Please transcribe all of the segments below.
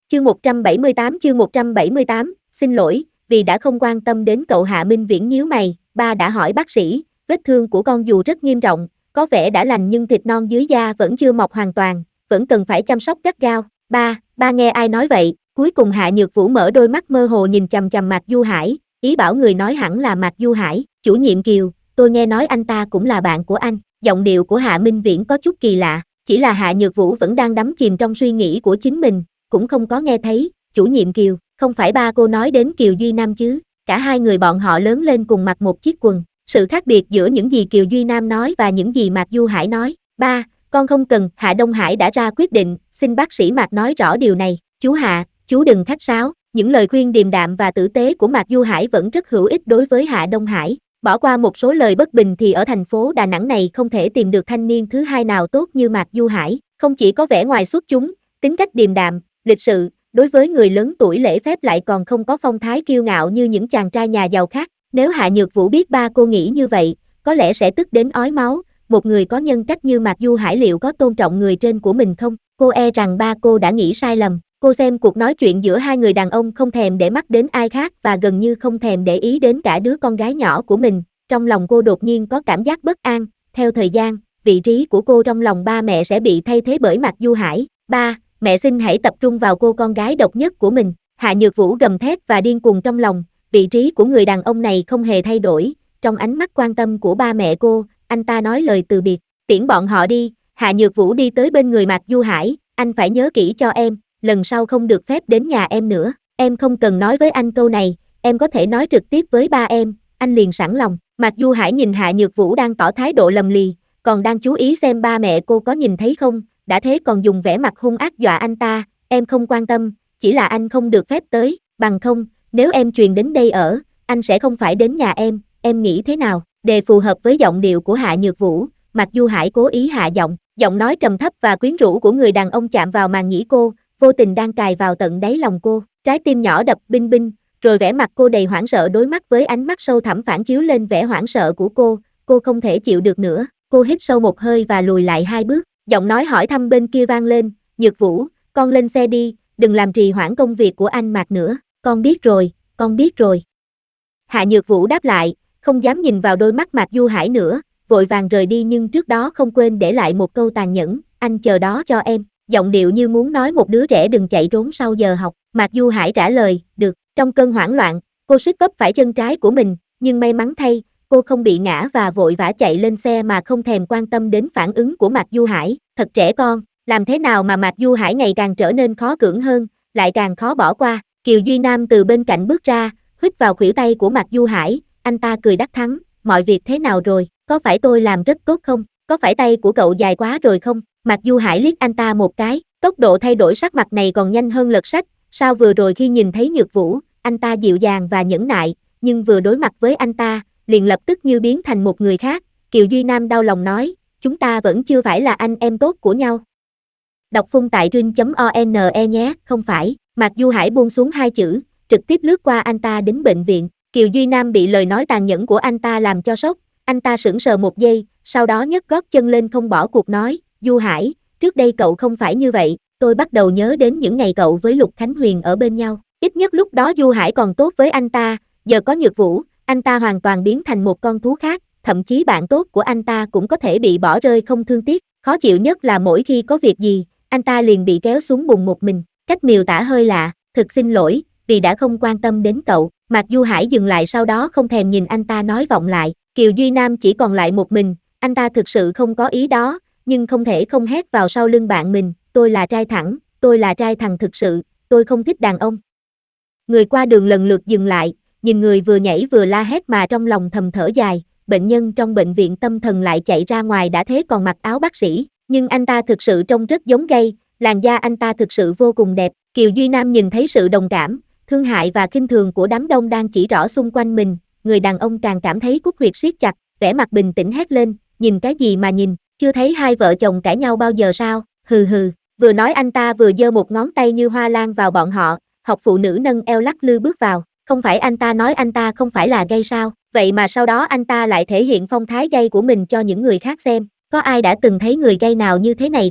Chương 178, xin lỗi, vì đã không quan tâm đến cậu. Hạ Minh Viễn nhíu mày, ba đã hỏi bác sĩ, vết thương của con dù rất nghiêm trọng, có vẻ đã lành nhưng thịt non dưới da vẫn chưa mọc hoàn toàn, vẫn cần phải chăm sóc gắt gao. Ba nghe ai nói vậy? Cuối cùng Hạ Nhược Vũ mở đôi mắt mơ hồ nhìn chằm chằm Mạc Du Hải, ý bảo người nói hẳn là Mạc Du Hải. Chủ nhiệm Kiều, tôi nghe nói anh ta cũng là bạn của anh. Giọng điệu của Hạ Minh Viễn có chút kỳ lạ, chỉ là Hạ Nhược Vũ vẫn đang đắm chìm trong suy nghĩ của chính mình, cũng không có nghe thấy. Chủ nhiệm Kiều, không phải ba cô nói đến Kiều Duy Nam chứ? Cả hai người bọn họ lớn lên cùng mặc một chiếc quần. Sự khác biệt giữa những gì Kiều Duy Nam nói và những gì Mạc Du Hải nói. Ba, con không cần. Hạ Đông Hải đã ra quyết định, xin bác sĩ Mạc nói rõ điều này. Chú Hạ, chú đừng khách sáo. Những lời khuyên điềm đạm và tử tế của Mạc Du Hải vẫn rất hữu ích đối với Hạ Đông Hải. Bỏ qua một số lời bất bình thì ở thành phố Đà Nẵng này không thể tìm được thanh niên thứ hai nào tốt như Mạc Du Hải. Không chỉ có vẻ ngoài xuất chúng, tính cách điềm đạm, lịch sự, đối với người lớn tuổi lễ phép lại còn không có phong thái kiêu ngạo như những chàng trai nhà giàu khác. Nếu Hạ Nhược Vũ biết ba cô nghĩ như vậy, có lẽ sẽ tức đến ói máu. Một người có nhân cách như Mạc Du Hải liệu có tôn trọng người trên của mình không? Cô e rằng ba cô đã nghĩ sai lầm. Cô xem cuộc nói chuyện giữa hai người đàn ông không thèm để mắt đến ai khác và gần như không thèm để ý đến cả đứa con gái nhỏ của mình. Trong lòng cô đột nhiên có cảm giác bất an. Theo thời gian, vị trí của cô trong lòng ba mẹ sẽ bị thay thế bởi Mạc Du Hải. Ba, mẹ xin hãy tập trung vào cô con gái độc nhất của mình. Hạ Nhược Vũ gầm thét và điên cuồng trong lòng. Vị trí của người đàn ông này không hề thay đổi. Trong ánh mắt quan tâm của ba mẹ cô, anh ta nói lời từ biệt. Tiễn bọn họ đi. Hạ Nhược Vũ đi tới bên người Mạc Du Hải. Anh phải nhớ kỹ cho em, lần sau không được phép đến nhà em nữa. Em không cần nói với anh câu này, em có thể nói trực tiếp với ba em, anh liền sẵn lòng. Mạc Du Hải nhìn Hạ Nhược Vũ đang tỏ thái độ lầm lì, còn đang chú ý xem ba mẹ cô có nhìn thấy không, đã thế còn dùng vẻ mặt hung ác dọa anh ta. Em không quan tâm, chỉ là anh không được phép tới, bằng không, nếu em truyền đến đây ở, anh sẽ không phải đến nhà em nghĩ thế nào? Để phù hợp với giọng điệu của Hạ Nhược Vũ, Mạc Du Hải cố ý hạ giọng, giọng nói trầm thấp và quyến rũ của người đàn ông chạm vào màng nhĩ cô, vô tình đang cài vào tận đáy lòng cô. Trái tim nhỏ đập binh binh, rồi vẻ mặt cô đầy hoảng sợ đối mắt với ánh mắt sâu thẳm phản chiếu lên vẻ hoảng sợ của cô không thể chịu được nữa. Cô hít sâu một hơi và lùi lại 2 bước, giọng nói hỏi thăm bên kia vang lên, Nhược Vũ, con lên xe đi, đừng làm trì hoãn công việc của anh Mạc nữa. Con biết rồi. Hạ Nhược Vũ đáp lại, không dám nhìn vào đôi mắt Mạc Du Hải nữa, vội vàng rời đi nhưng trước đó không quên để lại một câu tàn nhẫn, anh chờ đó cho em. Giọng điệu như muốn nói một đứa trẻ đừng chạy trốn sau giờ học. Mạc Du Hải trả lời, được. Trong cơn hoảng loạn, cô suýt vấp phải chân trái của mình, nhưng may mắn thay, cô không bị ngã và vội vã chạy lên xe mà không thèm quan tâm đến phản ứng của Mạc Du Hải. Thật trẻ con, làm thế nào mà Mạc Du Hải ngày càng trở nên khó cưỡng hơn, lại càng khó bỏ qua. Kiều Duy Nam từ bên cạnh bước ra, huýt vào khuỷu tay của Mạc Du Hải, anh ta cười đắc thắng, mọi việc thế nào rồi, có phải tôi làm rất tốt không, có phải tay của cậu dài quá rồi không? Mạc Du Hải liếc anh ta một cái, tốc độ thay đổi sắc mặt này còn nhanh hơn lật sách, sao vừa rồi khi nhìn thấy Nhược Vũ, anh ta dịu dàng và nhẫn nại, nhưng vừa đối mặt với anh ta, liền lập tức như biến thành một người khác. Kiều Duy Nam đau lòng nói, chúng ta vẫn chưa phải là anh em tốt của nhau. Đọc phun tại rin.one nhé, không phải. Mạc Du Hải buông xuống 2 chữ, trực tiếp lướt qua anh ta đến bệnh viện. Kiều Duy Nam bị lời nói tàn nhẫn của anh ta làm cho sốc, anh ta sững sờ một giây, sau đó nhấc gót chân lên không bỏ cuộc nói, Du Hải, trước đây cậu không phải như vậy, tôi bắt đầu nhớ đến những ngày cậu với Lục Khánh Huyền ở bên nhau, ít nhất lúc đó Du Hải còn tốt với anh ta, giờ có Nhược Vũ, anh ta hoàn toàn biến thành một con thú khác, thậm chí bạn tốt của anh ta cũng có thể bị bỏ rơi không thương tiếc, khó chịu nhất là mỗi khi có việc gì, anh ta liền bị kéo xuống bùn một mình, cách miêu tả hơi lạ, thực xin lỗi, vì đã không quan tâm đến cậu. Mạc Du Hải dừng lại sau đó không thèm nhìn anh ta nói vọng lại, Kiều Duy Nam chỉ còn lại một mình, anh ta thực sự không có ý đó, nhưng không thể không hét vào sau lưng bạn mình, tôi là trai thẳng, tôi là trai thẳng thực sự, tôi không thích đàn ông. Người qua đường lần lượt dừng lại, nhìn người vừa nhảy vừa la hét mà trong lòng thầm thở dài, bệnh nhân trong bệnh viện tâm thần lại chạy ra ngoài đã thế còn mặc áo bác sĩ, nhưng anh ta thực sự trông rất giống gay, làn da anh ta thực sự vô cùng đẹp. Kiều Duy Nam nhìn thấy sự đồng cảm, thương hại và khinh thường của đám đông đang chỉ rõ xung quanh mình, người đàn ông càng cảm thấy cúc huyệt siết chặt, vẻ mặt bình tĩnh hét lên, nhìn cái gì mà nhìn, chưa thấy hai vợ chồng cãi nhau bao giờ sao, hừ hừ, vừa nói anh ta vừa giơ một ngón tay như hoa lan vào bọn họ, học phụ nữ nâng eo lắc lư bước vào, không phải anh ta nói anh ta không phải là gay sao, vậy mà sau đó anh ta lại thể hiện phong thái gay của mình cho những người khác xem, có ai đã từng thấy người gay nào như thế này không?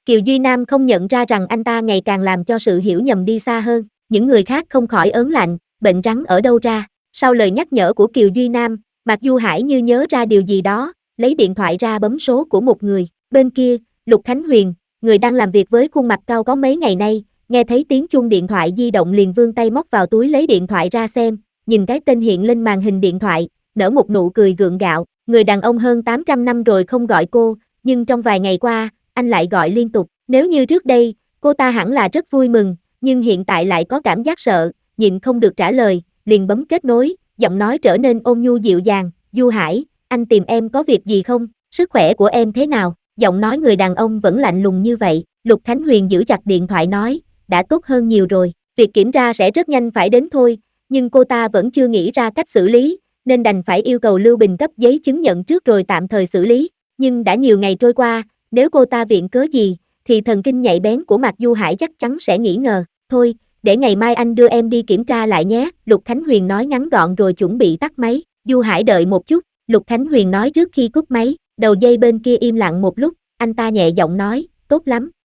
Kiều Duy Nam không nhận ra rằng anh ta ngày càng làm cho sự hiểu nhầm đi xa hơn. Những người khác không khỏi ớn lạnh, bệnh rắn ở đâu ra. Sau lời nhắc nhở của Kiều Duy Nam, Mạc Du Hải như nhớ ra điều gì đó, lấy điện thoại ra bấm số của một người. Bên kia, Lục Khánh Huyền, người đang làm việc với khuôn mặt cao có mấy ngày nay, nghe thấy tiếng chuông điện thoại di động liền vươn tay móc vào túi lấy điện thoại ra xem, nhìn cái tên hiện lên màn hình điện thoại, nở một nụ cười gượng gạo. Người đàn ông hơn 800 năm rồi không gọi cô, nhưng trong vài ngày qua, anh lại gọi liên tục. Nếu như trước đây, cô ta hẳn là rất vui mừng, nhưng hiện tại lại có cảm giác sợ, nhịn không được trả lời, liền bấm kết nối, giọng nói trở nên ôn nhu dịu dàng. Du Hải, anh tìm em có việc gì không? Sức khỏe của em thế nào? Giọng nói người đàn ông vẫn lạnh lùng như vậy. Lục Khánh Huyền giữ chặt điện thoại nói, đã tốt hơn nhiều rồi, việc kiểm tra sẽ rất nhanh phải đến thôi, nhưng cô ta vẫn chưa nghĩ ra cách xử lý, nên đành phải yêu cầu Lưu Bình cấp giấy chứng nhận trước rồi tạm thời xử lý. Nhưng đã nhiều ngày trôi qua, nếu cô ta viện cớ gì, thì thần kinh nhạy bén của Mạc Du Hải chắc chắn sẽ nghi ngờ. Thôi, để ngày mai anh đưa em đi kiểm tra lại nhé, Lục Khánh Huyền nói ngắn gọn rồi chuẩn bị tắt máy. Du Hải đợi một chút, Lục Khánh Huyền nói trước khi cúp máy. Đầu dây bên kia im lặng một lúc, anh ta nhẹ giọng nói, tốt lắm,